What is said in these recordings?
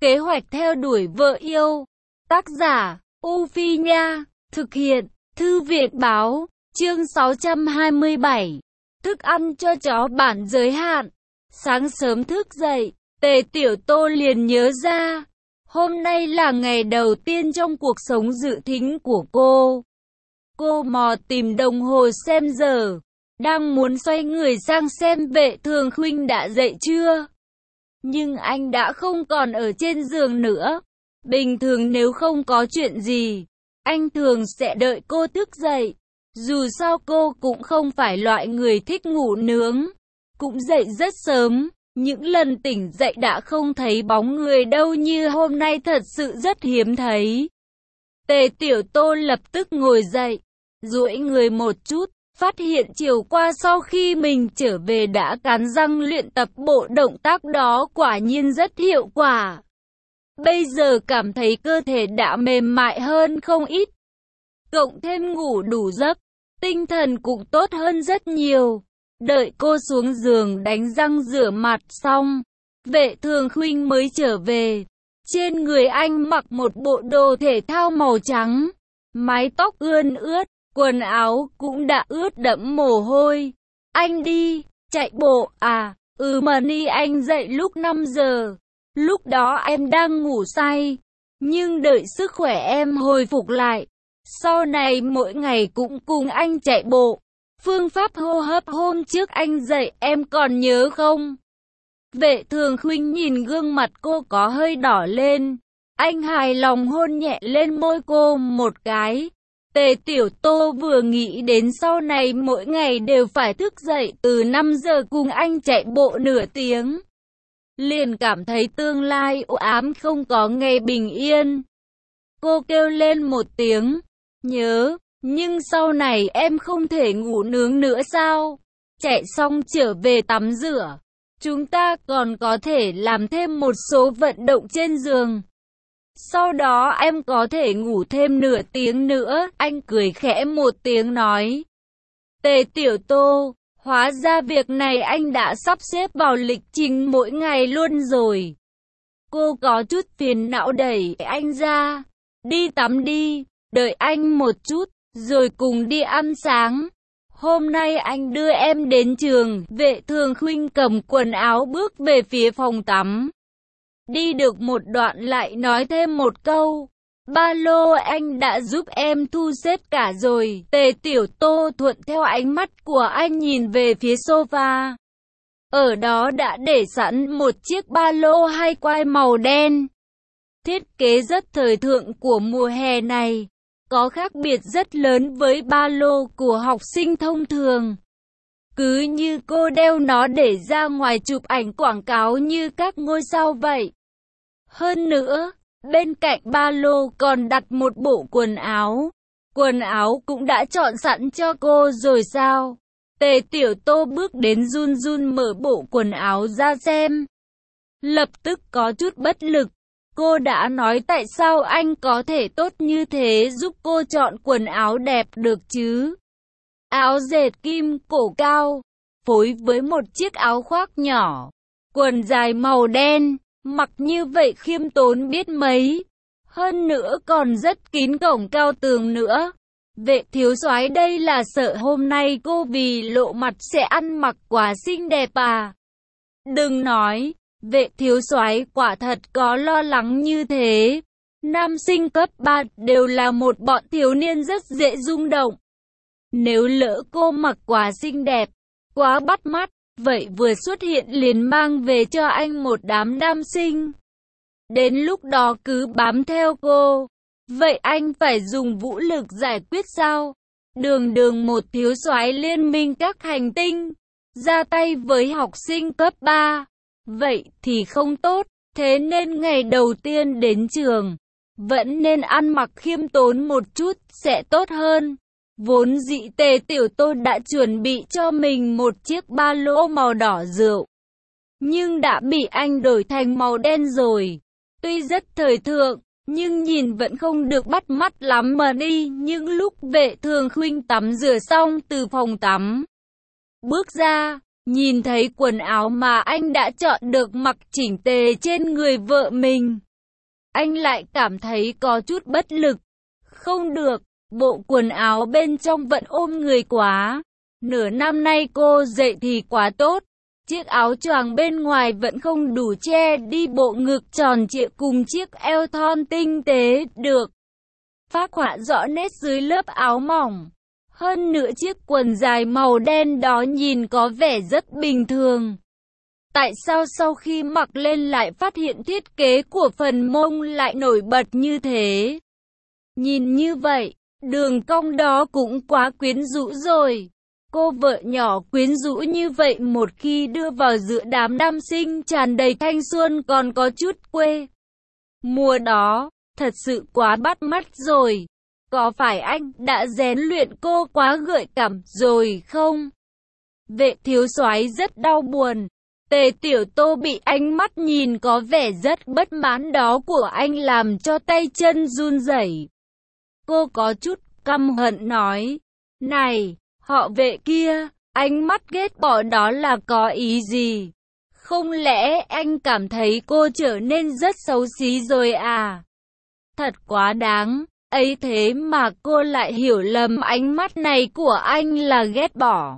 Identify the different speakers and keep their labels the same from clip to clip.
Speaker 1: Kế hoạch theo đuổi vợ yêu. Tác giả, U Phi Nha. Thực hiện, Thư viện Báo. Chương 627. Thức ăn cho chó bản giới hạn. Sáng sớm thức dậy, Tề Tiểu Tô liền nhớ ra. Hôm nay là ngày đầu tiên trong cuộc sống dự thính của cô. Cô mò tìm đồng hồ xem giờ. Đang muốn xoay người sang xem Vệ Thường Khuynh đã dậy chưa. Nhưng anh đã không còn ở trên giường nữa. Bình thường nếu không có chuyện gì, anh thường sẽ đợi cô thức dậy. Dù sao cô cũng không phải loại người thích ngủ nướng. Cũng dậy rất sớm. Những lần tỉnh dậy đã không thấy bóng người đâu, như hôm nay thật sự rất hiếm thấy. Tề Tiểu Tô lập tức ngồi dậy, duỗi người một chút, phát hiện chiều qua sau khi mình trở về đã cắn răng luyện tập bộ động tác đó, quả nhiên rất hiệu quả. Bây giờ cảm thấy cơ thể đã mềm mại hơn không ít. Cộng thêm ngủ đủ giấc, tinh thần cũng tốt hơn rất nhiều. Đợi cô xuống giường đánh răng rửa mặt xong, Vệ Thường Khuynh mới trở về. Trên người anh mặc một bộ đồ thể thao màu trắng, mái tóc ươn ướt, quần áo cũng đã ướt đẫm mồ hôi. Anh đi, chạy bộ à? Mà ni anh dậy lúc 5 giờ. Lúc đó em đang ngủ say, nhưng đợi sức khỏe em hồi phục lại, sau này mỗi ngày cũng cùng anh chạy bộ. Phương pháp hô hấp hôm trước anh dạy em còn nhớ không? Vệ Thường Khuynh nhìn gương mặt cô có hơi đỏ lên. Anh hài lòng hôn nhẹ lên môi cô một cái. Tề Tiểu Tô vừa nghĩ đến sau này mỗi ngày đều phải thức dậy từ 5 giờ cùng anh chạy bộ nửa tiếng, liền cảm thấy tương lai u ám, không có ngày bình yên. Cô kêu lên một tiếng, nhớ. Nhưng sau này em không thể ngủ nướng nữa sao? Chạy xong trở về tắm rửa. Chúng ta còn có thể làm thêm một số vận động trên giường. Sau đó em có thể ngủ thêm nửa tiếng nữa. Anh cười khẽ một tiếng nói. Tề Tiểu Tô, hóa ra việc này anh đã sắp xếp vào lịch trình mỗi ngày luôn rồi. Cô có chút phiền não đẩy anh ra. Đi tắm đi, đợi anh một chút, rồi cùng đi ăn sáng. Hôm nay anh đưa em đến trường. Vệ Thường Khuynh cầm quần áo bước về phía phòng tắm. Đi được một đoạn lại nói thêm một câu. Ba lô anh đã giúp em thu xếp cả rồi. Tề Tiểu Tô thuận theo ánh mắt của anh nhìn về phía sofa. Ở đó đã để sẵn một chiếc ba lô hai quai màu đen. Thiết kế rất thời thượng của mùa hè này. Có khác biệt rất lớn với ba lô của học sinh thông thường. Cứ như cô đeo nó để ra ngoài chụp ảnh quảng cáo như các ngôi sao vậy. Hơn nữa, bên cạnh ba lô còn đặt một bộ quần áo. Quần áo cũng đã chọn sẵn cho cô rồi sao? Tề Tiểu Tô bước đến run run mở bộ quần áo ra xem. Lập tức có chút bất lực. Cô đã nói tại sao anh có thể tốt như thế giúp cô chọn quần áo đẹp được chứ? Áo dệt kim cổ cao, phối với một chiếc áo khoác nhỏ, quần dài màu đen, mặc như vậy khiêm tốn biết mấy. Hơn nữa còn rất kín cổng cao tường nữa. Vệ thiếu soái đây là sợ hôm nay cô vì lộ mặt sẽ ăn mặc quá xinh đẹp à? Đừng nói. Vệ thiếu soái quả thật có lo lắng như thế. Nam sinh cấp 3 đều là một bọn thiếu niên rất dễ rung động. Nếu lỡ cô mặc quá xinh đẹp, quá bắt mắt, vậy vừa xuất hiện liền mang về cho anh một đám nam sinh. Đến lúc đó cứ bám theo cô. Vậy anh phải dùng vũ lực giải quyết sao? Đường một thiếu soái liên minh các hành tinh, ra tay với học sinh cấp 3. Vậy thì không tốt, thế nên ngày đầu tiên đến trường, vẫn nên ăn mặc khiêm tốn một chút sẽ tốt hơn. Vốn dĩ Tề Tiểu Tô đã chuẩn bị cho mình một chiếc ba lô màu đỏ rượu, nhưng đã bị anh đổi thành màu đen rồi. Tuy rất thời thượng, nhưng nhìn vẫn không được bắt mắt lắm mà đi. Nhưng lúc Vệ Thường Khuynh tắm rửa xong từ phòng tắm, bước ra, nhìn thấy quần áo mà anh đã chọn được mặc chỉnh tề trên người vợ mình, anh lại cảm thấy có chút bất lực. Không được, bộ quần áo bên trong vẫn ôm người quá. Nửa năm nay cô dậy thì quá tốt. Chiếc áo choàng bên ngoài vẫn không đủ che đi bộ ngực tròn trịa cùng chiếc eo thon tinh tế được phác họa rõ nét dưới lớp áo mỏng. Hơn nữa chiếc quần dài màu đen đó nhìn có vẻ rất bình thường. Tại sao sau khi mặc lên lại phát hiện thiết kế của phần mông lại nổi bật như thế? Nhìn như vậy, đường cong đó cũng quá quyến rũ rồi. Cô vợ nhỏ quyến rũ như vậy một khi đưa vào giữa đám nam sinh tràn đầy thanh xuân còn có chút quê mùa đó, thật sự quá bắt mắt rồi. Có phải anh đã rèn luyện cô quá gợi cảm rồi không? Vệ thiếu soái rất đau buồn. Tề Tiểu Tô bị ánh mắt nhìn có vẻ rất bất mãn đó của anh làm cho tay chân run rẩy. Cô có chút căm hận nói, này, họ Vệ kia, ánh mắt ghét bỏ đó là có ý gì? Không lẽ anh cảm thấy cô trở nên rất xấu xí rồi à? Thật quá đáng, ấy thế mà cô lại hiểu lầm ánh mắt này của anh là ghét bỏ.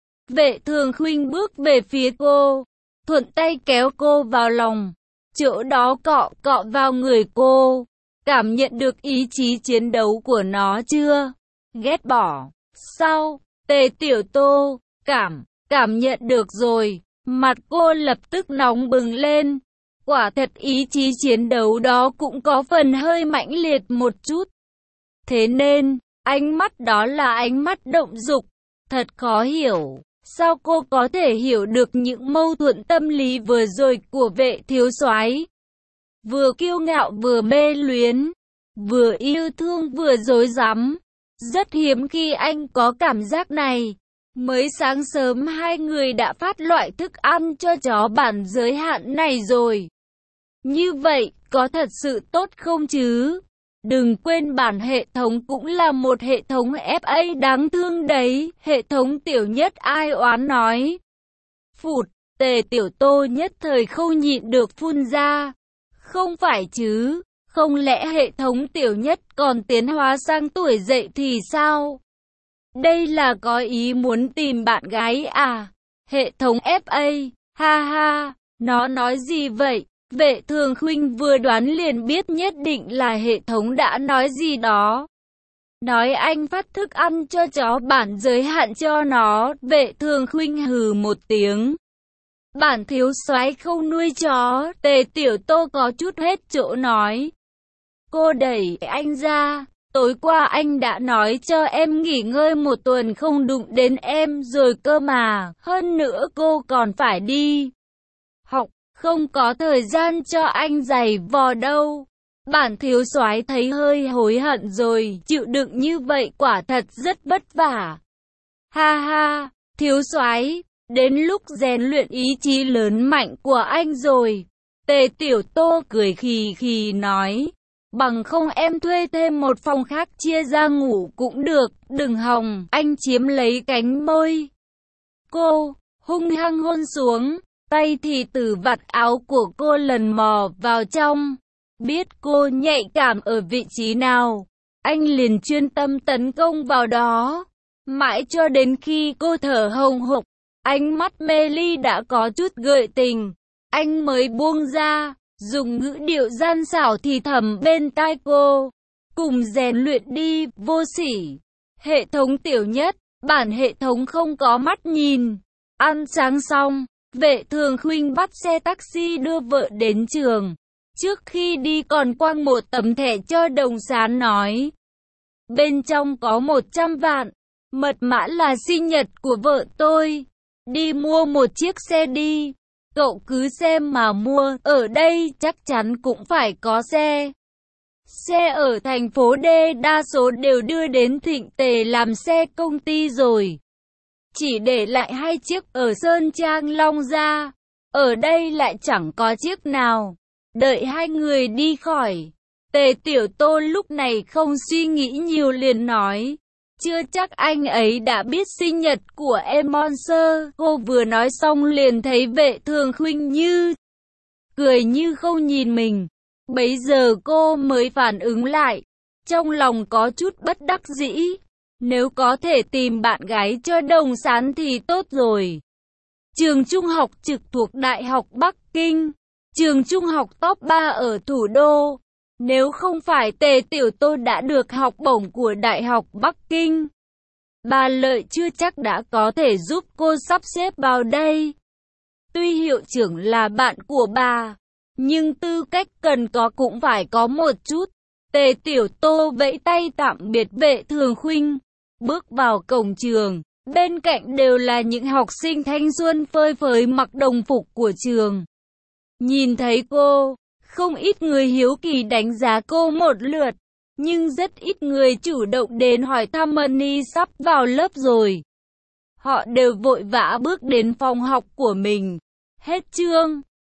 Speaker 1: Vệ Thường Khuynh bước về phía cô, thuận tay kéo cô vào lòng, chỗ đó cọ cọ vào người cô. Cảm nhận được ý chí chiến đấu của nó chưa? Ghét bỏ. Sao? Tề Tiểu Tô, cảm nhận được rồi. Mặt cô lập tức nóng bừng lên. Quả thật ý chí chiến đấu đó cũng có phần hơi mãnh liệt một chút. Thế nên, ánh mắt đó là ánh mắt động dục. Thật khó hiểu. Sao cô có thể hiểu được những mâu thuẫn tâm lý vừa rồi của Vệ thiếu soái? Vừa kiêu ngạo vừa mê luyến, vừa yêu thương vừa rối rắm. Rất hiếm khi anh có cảm giác này. Mới sáng sớm hai người đã phát loại thức ăn cho chó bản giới hạn này rồi. Như vậy, có thật sự tốt không chứ? Đừng quên bản hệ thống cũng là một hệ thống FA đáng thương đấy. Hệ thống Tiểu Nhất ai oán nói. Phụt, Tề Tiểu Tô nhất thời không nhịn được phun ra. Không phải chứ, không lẽ hệ thống Tiểu Nhất còn tiến hóa sang tuổi dậy thì sao? Đây là có ý muốn tìm bạn gái à? Hệ thống FA, ha ha, nó nói gì vậy? Vệ Thường Khuynh vừa đoán liền biết nhất định là hệ thống đã nói gì đó. Nói anh phát thức ăn cho chó bản giới hạn cho nó. Vệ Thường Khuynh hừ một tiếng. Bản thiếu soái không nuôi chó. Tề Tiểu Tô có chút hết chỗ nói. Cô đẩy anh ra. Tối qua anh đã nói cho em nghỉ ngơi một tuần không đụng đến em rồi cơ mà. Hơn nữa cô còn phải đi học, không có thời gian cho anh giày vò đâu. Bản thiếu soái thấy hơi hối hận rồi, chịu đựng như vậy quả thật rất vất vả. Ha ha, thiếu soái, đến lúc rèn luyện ý chí lớn mạnh của anh rồi. Tề Tiểu Tô cười khì khì nói. Bằng không em thuê thêm một phòng khác chia ra ngủ cũng được, đừng hòng, anh chiếm lấy cánh môi. Cô, hung hăng hôn xuống, tay thì từ vạt áo của cô lần mò vào trong. Biết cô nhạy cảm ở vị trí nào, anh liền chuyên tâm tấn công vào đó. Mãi cho đến khi cô thở hồng hộc, ánh mắt mê ly đã có chút gợi tình, anh mới buông ra. Dùng ngữ điệu gian xảo thì thầm bên tai cô. Cùng rèn luyện đi, vô sỉ. Hệ thống Tiểu Nhất, bản hệ thống không có mắt nhìn. Ăn sáng xong, Vệ Thường Khuynh bắt xe taxi đưa vợ đến trường. Trước khi đi còn quăng một tấm thẻ cho Đồng Sán nói. Bên trong có 100 vạn. Mật mã là sinh nhật của vợ tôi. Đi mua một chiếc xe đi. Cậu cứ xem mà mua, ở đây chắc chắn cũng phải có xe. Xe ở thành phố D đa số đều đưa đến Thịnh Tề làm xe công ty rồi. Chỉ để lại 2 chiếc ở Sơn Trang Long Gia. Ở đây lại chẳng có chiếc nào. Đợi hai người đi khỏi. Tề Tiểu Tô lúc này không suy nghĩ nhiều liền nói. Chưa chắc anh ấy đã biết sinh nhật của em Monster. Cô vừa nói xong liền thấy Vệ Thường Khuynh như cười như không nhìn mình. Bấy giờ cô mới phản ứng lại, trong lòng có chút bất đắc dĩ. Nếu có thể tìm bạn gái cho Đồng Sán thì tốt rồi. Trường trung học trực thuộc Đại học Bắc Kinh, trường trung học top 3 ở thủ đô. Nếu không phải Tề Tiểu Tô đã được học bổng của Đại học Bắc Kinh, bà Lợi chưa chắc đã có thể giúp cô sắp xếp vào đây. Tuy hiệu trưởng là bạn của bà, nhưng tư cách cần có cũng phải có một chút. Tề Tiểu Tô vẫy tay tạm biệt Vệ Thường Khuynh, bước vào cổng trường. Bên cạnh đều là những học sinh thanh xuân phơi phới mặc đồng phục của trường. Nhìn thấy cô, không ít người hiếu kỳ đánh giá cô một lượt, nhưng rất ít người chủ động đến hỏi thăm Money sắp vào lớp rồi. Họ đều vội vã bước đến phòng học của mình. Hết chương.